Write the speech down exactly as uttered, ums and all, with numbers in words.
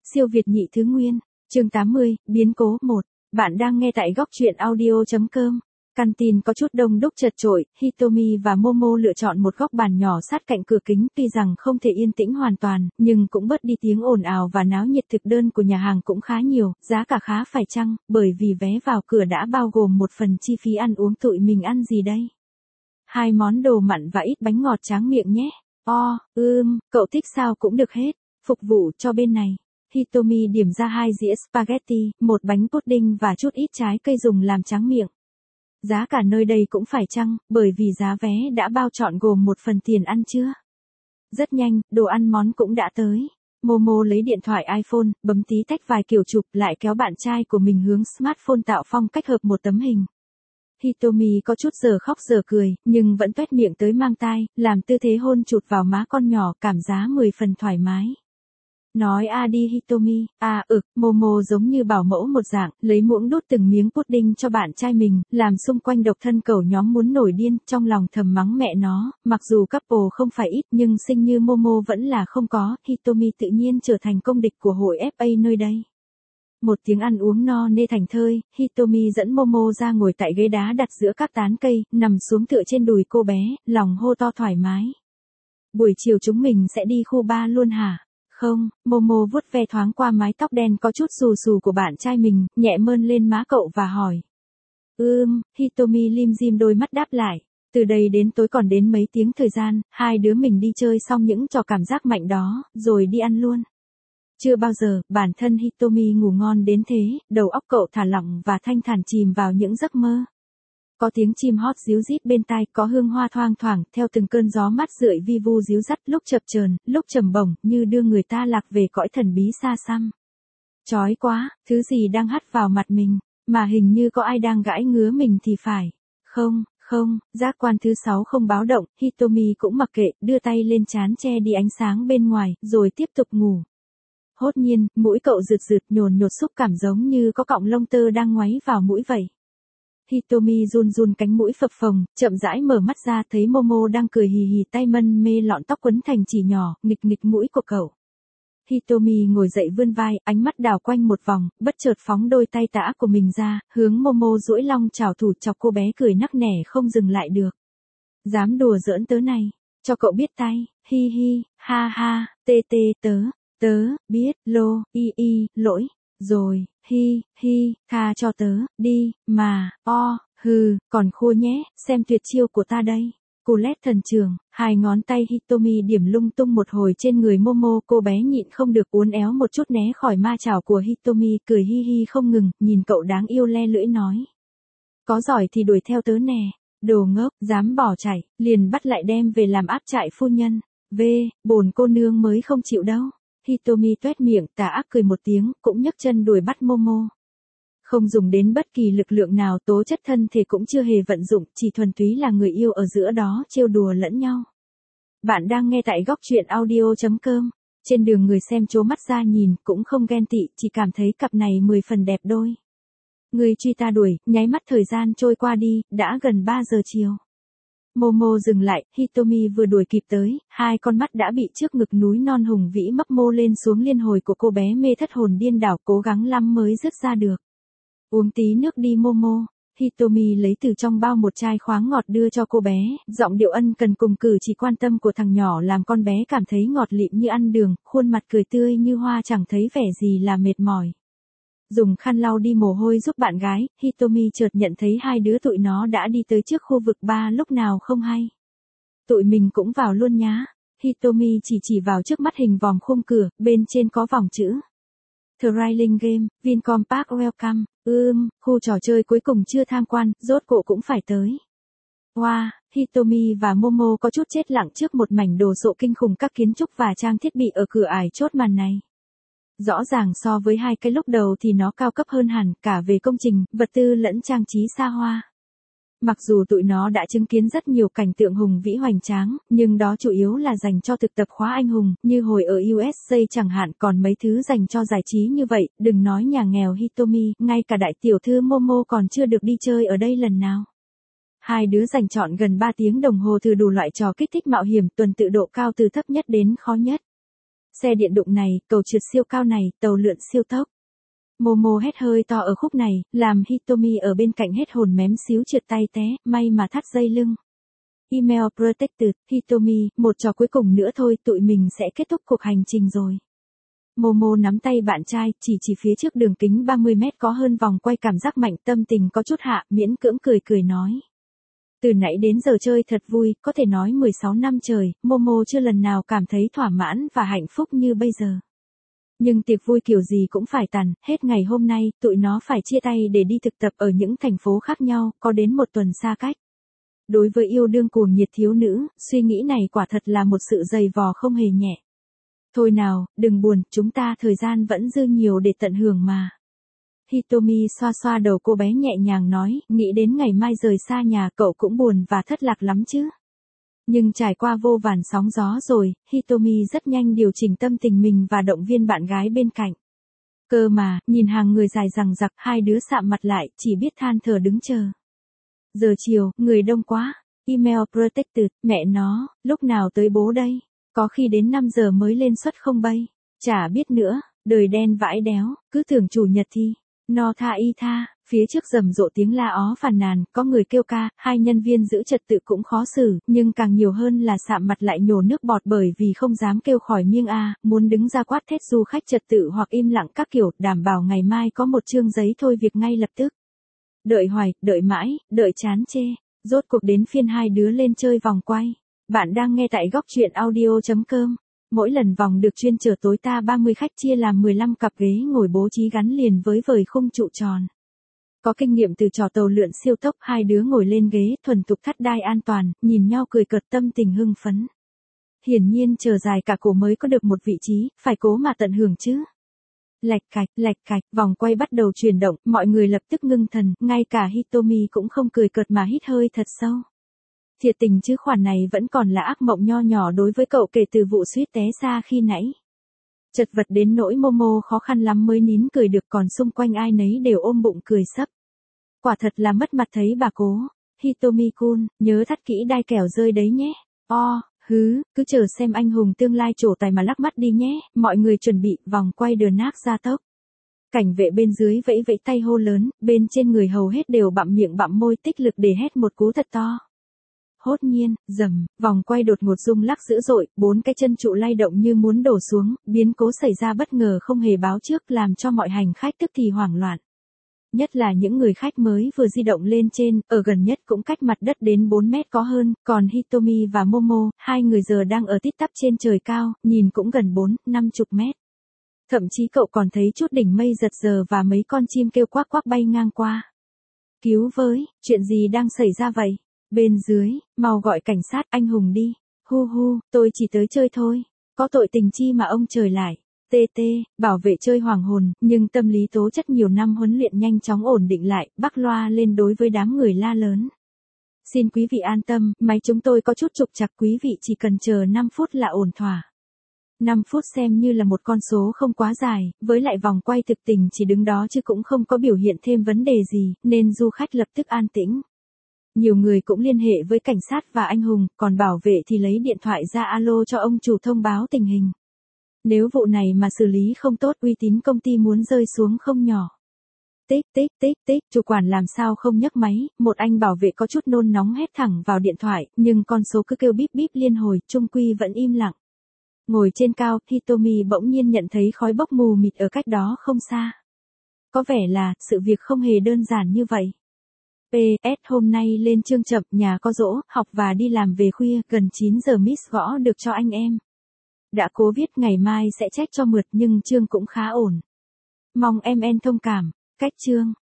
Siêu Việt nhị thứ nguyên, chương tám mươi, biến cố một. Bạn đang nghe tại góc truyện audio chấm com. Căn tin có chút đông đúc chật chội, Hitomi và Momo lựa chọn một góc bàn nhỏ sát cạnh cửa kính, tuy rằng không thể yên tĩnh hoàn toàn, nhưng cũng bớt đi tiếng ồn ào và náo nhiệt. Thực đơn của nhà hàng cũng khá nhiều, giá cả khá phải chăng, bởi vì vé vào cửa đã bao gồm một phần chi phí ăn uống. Tụi mình ăn gì đây? Hai món đồ mặn và ít bánh ngọt tráng miệng nhé. O, ưm, cậu thích sao cũng được hết. Phục vụ cho bên này. Hitomi điểm ra hai dĩa spaghetti, một bánh pudding và chút ít trái cây dùng làm tráng miệng. Giá cả nơi đây cũng phải chăng, bởi vì giá vé đã bao trọn gồm một phần tiền ăn chưa? Rất nhanh, đồ ăn món cũng đã tới. Momo lấy điện thoại iPhone, bấm tí tách vài kiểu chụp, lại kéo bạn trai của mình hướng smartphone tạo phong cách hợp một tấm hình. Hitomi có chút giờ khóc giờ cười, nhưng vẫn toét miệng tới mang tai, làm tư thế hôn chụt vào má con nhỏ, cảm giá mười phần thoải mái. Nói a đi Hitomi, à ực, Momo giống như bảo mẫu một dạng, lấy muỗng đút từng miếng pudding cho bạn trai mình, làm xung quanh độc thân cẩu nhóm muốn nổi điên, trong lòng thầm mắng mẹ nó, mặc dù couple không phải ít nhưng xinh như Momo vẫn là không có. Hitomi tự nhiên trở thành công địch của hội ép a nơi đây. Một tiếng ăn uống no nê thành thơi, Hitomi dẫn Momo ra ngồi tại ghế đá đặt giữa các tán cây, nằm xuống tựa trên đùi cô bé, lòng hô to thoải mái. Buổi chiều chúng mình sẽ đi khu ba luôn hả? Không, Momo vuốt ve thoáng qua mái tóc đen có chút xù xù của bạn trai mình, nhẹ mơn lên má cậu và hỏi. Ưm, Hitomi lim dim đôi mắt đáp lại. Từ đây đến tối còn đến mấy tiếng thời gian, hai đứa mình đi chơi xong những trò cảm giác mạnh đó, rồi đi ăn luôn. Chưa bao giờ, bản thân Hitomi ngủ ngon đến thế, đầu óc cậu thả lỏng và thanh thản chìm vào những giấc mơ. Có tiếng chim hót ríu rít bên tai, có hương hoa thoang thoảng, theo từng cơn gió mát rượi vi vu ríu rắt, lúc chập chờn, lúc trầm bổng, như đưa người ta lạc về cõi thần bí xa xăm. Chói quá, thứ gì đang hắt vào mặt mình, mà hình như có ai đang gãi ngứa mình thì phải. Không, không, giác quan thứ sáu không báo động, Hitomi cũng mặc kệ, đưa tay lên trán che đi ánh sáng bên ngoài, rồi tiếp tục ngủ. Hốt nhiên, mũi cậu rượt rượt nhồn nhột, xúc cảm giống như có cọng lông tơ đang ngoáy vào mũi vậy. Hitomi run run cánh mũi phập phồng, chậm rãi mở mắt ra, thấy Momo đang cười hì hì, tay mân mê lọn tóc quấn thành chỉ nhỏ, nghịch nghịch mũi của cậu. Hitomi ngồi dậy vươn vai, ánh mắt đảo quanh một vòng, bất chợt phóng đôi tay tã của mình ra, hướng Momo duỗi long chảo thủ, chọc cô bé cười nắc nẻ không dừng lại được. Dám đùa giỡn tớ này, cho cậu biết tay, hi hi, ha ha, tê tê tớ, tớ, biết, lô, y y, lỗi, rồi, hi, hi, tha cho tớ, đi, mà, o, hừ, còn khô nhé, xem tuyệt chiêu của ta đây. Cô lét thần trường, hai ngón tay Hitomi điểm lung tung một hồi trên người Momo, cô bé nhịn không được uốn éo một chút né khỏi ma chảo của Hitomi, cười hi hi không ngừng, nhìn cậu đáng yêu le lưỡi nói. Có giỏi thì đuổi theo tớ nè, đồ ngốc, dám bỏ chạy, liền bắt lại đem về làm áp trại phu nhân. V, bổn cô nương mới không chịu đâu. Hitomi tuét miệng, tà ác cười một tiếng, cũng nhấc chân đuổi bắt Momo. Không dùng đến bất kỳ lực lượng nào, tố chất thân thể cũng chưa hề vận dụng, chỉ thuần túy là người yêu ở giữa đó, trêu đùa lẫn nhau. Bạn đang nghe tại góc truyện audio chấm com. Trên đường người xem trố mắt ra nhìn, cũng không ghen tị, chỉ cảm thấy cặp này mười phần đẹp đôi. Người truy ta đuổi, nháy mắt thời gian trôi qua đi, đã gần ba giờ chiều. Momo dừng lại, Hitomi vừa đuổi kịp tới, hai con mắt đã bị trước ngực núi non hùng vĩ mấp mô lên xuống liên hồi của cô bé mê thất hồn điên đảo, cố gắng lắm mới dứt ra được. Uống tí nước đi Momo. Hitomi lấy từ trong bao một chai khoáng ngọt đưa cho cô bé, giọng điệu ân cần cùng cử chỉ quan tâm của thằng nhỏ làm con bé cảm thấy ngọt lịm như ăn đường, khuôn mặt cười tươi như hoa, chẳng thấy vẻ gì là mệt mỏi. Dùng khăn lau đi mồ hôi giúp bạn gái, Hitomi chợt nhận thấy hai đứa tụi nó đã đi tới trước khu vực bar lúc nào không hay. Tụi mình cũng vào luôn nhá. Hitomi chỉ chỉ vào trước mắt hình vòm khung cửa, bên trên có vòng chữ. Thrilling Game, Vincom Park Welcome. Ưm, khu trò chơi cuối cùng chưa tham quan, rốt cuộc cũng phải tới. Wow, Hitomi và Momo có chút chết lặng trước một mảnh đồ sộ kinh khủng, các kiến trúc và trang thiết bị ở cửa ải chốt màn này. Rõ ràng so với hai cái lúc đầu thì nó cao cấp hơn hẳn, cả về công trình, vật tư lẫn trang trí xa hoa. Mặc dù tụi nó đã chứng kiến rất nhiều cảnh tượng hùng vĩ hoành tráng, nhưng đó chủ yếu là dành cho thực tập khóa anh hùng, như hồi ở u ét a chẳng hạn, còn mấy thứ dành cho giải trí như vậy, đừng nói nhà nghèo Hitomi, ngay cả đại tiểu thư Momo còn chưa được đi chơi ở đây lần nào. Hai đứa dành trọn gần ba tiếng đồng hồ thử đủ loại trò kích thích mạo hiểm, tuần tự độ cao từ thấp nhất đến khó nhất. xe điện đụng này, cầu trượt siêu cao này, tàu lượn siêu tốc. Momo hét hơi to ở khúc này, làm Hitomi ở bên cạnh hết hồn mém xíu trượt tay té, may mà thắt dây lưng. Email Protected, Hitomi, một trò cuối cùng nữa thôi, tụi mình sẽ kết thúc cuộc hành trình rồi. Momo nắm tay bạn trai, chỉ chỉ phía trước đường kính ba mươi mét có hơn vòng quay, cảm giác mạnh, tâm tình có chút hạ, miễn cưỡng cười cười nói. Từ nãy đến giờ chơi thật vui, có thể nói mười sáu năm trời, Momo chưa lần nào cảm thấy thỏa mãn và hạnh phúc như bây giờ. Nhưng tiệc vui kiểu gì cũng phải tàn, hết ngày hôm nay, tụi nó phải chia tay để đi thực tập ở những thành phố khác nhau, có đến một tuần xa cách. Đối với yêu đương cuồng nhiệt thiếu nữ, suy nghĩ này quả thật là một sự dày vò không hề nhẹ. Thôi nào, đừng buồn, chúng ta thời gian vẫn dư nhiều để tận hưởng mà. Hitomi xoa xoa đầu cô bé nhẹ nhàng nói, nghĩ đến ngày mai rời xa nhà cậu cũng buồn và thất lạc lắm chứ. Nhưng trải qua vô vàn sóng gió rồi, Hitomi rất nhanh điều chỉnh tâm tình mình và động viên bạn gái bên cạnh. Cơ mà, nhìn hàng người dài dằng dặc, hai đứa sạm mặt lại, chỉ biết than thở đứng chờ. Giờ chiều, người đông quá. Email Protected, mẹ nó, lúc nào tới bố đây? Có khi đến năm giờ mới lên suất không bay. Chả biết nữa, đời đen vãi đéo, cứ tưởng chủ nhật thi. No tha y tha, phía trước rầm rộ tiếng la ó phàn nàn, có người kêu ca, hai nhân viên giữ trật tự cũng khó xử, nhưng càng nhiều hơn là sạm mặt lại nhổ nước bọt bởi vì không dám kêu khỏi miệng a, muốn đứng ra quát thét du khách trật tự hoặc im lặng các kiểu, đảm bảo ngày mai có một chương giấy thôi việc ngay lập tức. Đợi hoài, đợi mãi, đợi chán chê, rốt cuộc đến phiên hai đứa lên chơi vòng quay. Bạn đang nghe tại góc truyện audio chấm com. Mỗi lần vòng được chuyên chở tối đa ba mươi khách, chia làm mười lăm cặp ghế ngồi bố trí gắn liền với vời khung trụ tròn. Có kinh nghiệm từ trò tàu lượn siêu tốc, hai đứa ngồi lên ghế thuần thục thắt đai an toàn, nhìn nhau cười cợt, tâm tình hưng phấn. Hiển nhiên chờ dài cả cổ mới có được một vị trí, phải cố mà tận hưởng chứ. Lạch cạch, lạch cạch, vòng quay bắt đầu chuyển động, mọi người lập tức ngưng thần, ngay cả Hitomi cũng không cười cợt mà hít hơi thật sâu. Thiệt tình chứ khoản này vẫn còn là ác mộng nho nhỏ đối với cậu kể từ vụ suýt té xa khi nãy. Chật vật đến nỗi Momo khó khăn lắm mới nín cười được, còn xung quanh ai nấy đều ôm bụng cười sấp. Quả thật là mất mặt thấy bà cố. Hitomi-kun, nhớ thắt kỹ đai kẻo rơi đấy nhé. O, hứ, cứ chờ xem anh hùng tương lai trổ tài mà lắc mắt đi nhé. Mọi người chuẩn bị, vòng quay đờ nác ra tốc. Cảnh vệ bên dưới vẫy vẫy tay hô lớn, bên trên người hầu hết đều bặm miệng bặm môi tích lực để hét một cú thật to. Hốt nhiên, rầm, vòng quay đột ngột rung lắc dữ dội, bốn cái chân trụ lay động như muốn đổ xuống, biến cố xảy ra bất ngờ không hề báo trước làm cho mọi hành khách tức thì hoảng loạn. Nhất là những người khách mới vừa di động lên trên, ở gần nhất cũng cách mặt đất đến bốn mét có hơn, còn Hitomi và Momo, hai người giờ đang ở tít tắp trên trời cao, nhìn cũng gần bốn, năm chục mét. Thậm chí cậu còn thấy chút đỉnh mây giật giờ và mấy con chim kêu quác quác bay ngang qua. Cứu với, chuyện gì đang xảy ra vậy? Bên dưới, mau gọi cảnh sát, anh hùng đi. Hu hu, tôi chỉ tới chơi thôi. Có tội tình chi mà ông trời lại. Tê tê, bảo vệ chơi hoàng hồn, nhưng tâm lý tố chất nhiều năm huấn luyện nhanh chóng ổn định lại, bắc loa lên đối với đám người la lớn. Xin quý vị an tâm, máy chúng tôi có chút trục trặc, quý vị chỉ cần chờ năm phút là ổn thỏa. năm phút xem như là một con số không quá dài, với lại vòng quay thực tình chỉ đứng đó chứ cũng không có biểu hiện thêm vấn đề gì, nên du khách lập tức an tĩnh. Nhiều người cũng liên hệ với cảnh sát và anh hùng, còn bảo vệ thì lấy điện thoại ra alo cho ông chủ thông báo tình hình. Nếu vụ này mà xử lý không tốt, uy tín công ty muốn rơi xuống không nhỏ. Tích tích tích tích, chủ quản làm sao không nhấc máy, một anh bảo vệ có chút nôn nóng hét thẳng vào điện thoại, nhưng con số cứ kêu bíp bíp liên hồi, chung quy vẫn im lặng. Ngồi trên cao, Hitomi bỗng nhiên nhận thấy khói bốc mù mịt ở cách đó không xa. Có vẻ là, sự việc không hề đơn giản như vậy. pê ét hôm nay lên chương chậm, nhà có dỗ, học và đi làm về khuya, gần chín giờ miss gõ được cho anh em. Đã cố viết ngày mai sẽ check cho mượt nhưng chương cũng khá ổn. Mong em en thông cảm, cách chương.